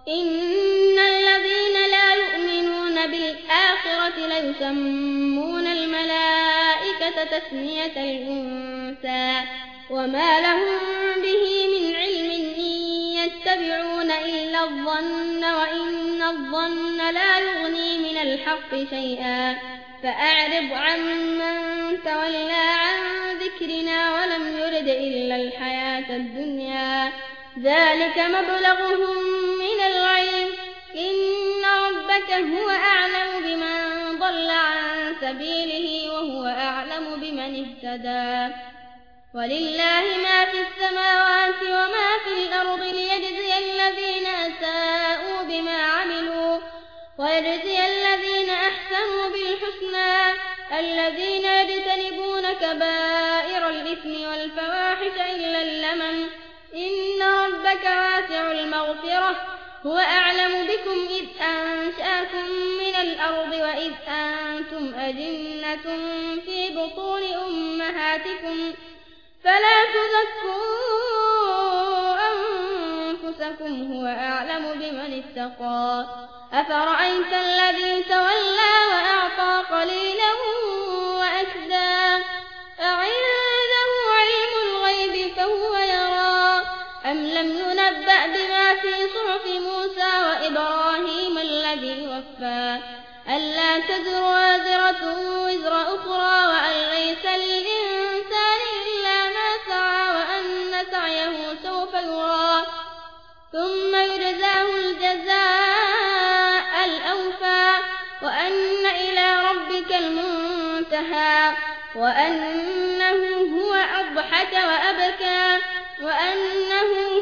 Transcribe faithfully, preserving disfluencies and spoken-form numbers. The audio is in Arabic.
إن الذين لا يؤمنون بالآخرة ليسمون الملائكة تسمية الأنثى وما لهم به من علم إن يتبعون إلا الظن وإن الظن لا يغني من الحق شيئا فأعرض عمن تولى عن ذكرنا ولم يرد إلا الحياة الدنيا ذلك مبلغهم من العلم إن ربك هو أعلم بمن ضل عن سبيله وهو أعلم بمن اهتدى ولله ما في السماوات وما في الأرض ليجزي الذين أساءوا بما عملوا ويجزي الذين أحسنوا بالحسنى الذين يجتنبون كبائر الإثم والفواحش إلا اللمم إن ربك واسع المغفرة هو أعلم بكم إذ أنشأكم من الأرض وإذ أنتم أجنة في بطون أمهاتكم فلا تزكوا أنفسكم هو أعلم بمن اتقى أفرأيت الذي تولى وأعطى قليلا وأكدى أعنده علم الغيب فهو يرى أم لم ينبأ بما في صحف موسى وإبراهيم الذي وفى ألا تزر وازرة وزر أخرى وأن ليس للإنسان إلا ما سعى وأن سعيه سوف يرى ثم يجزاه الجزاء الأوفى وأن إلى ربك المنتهى وأنه هو أضحك وأبكى وأنه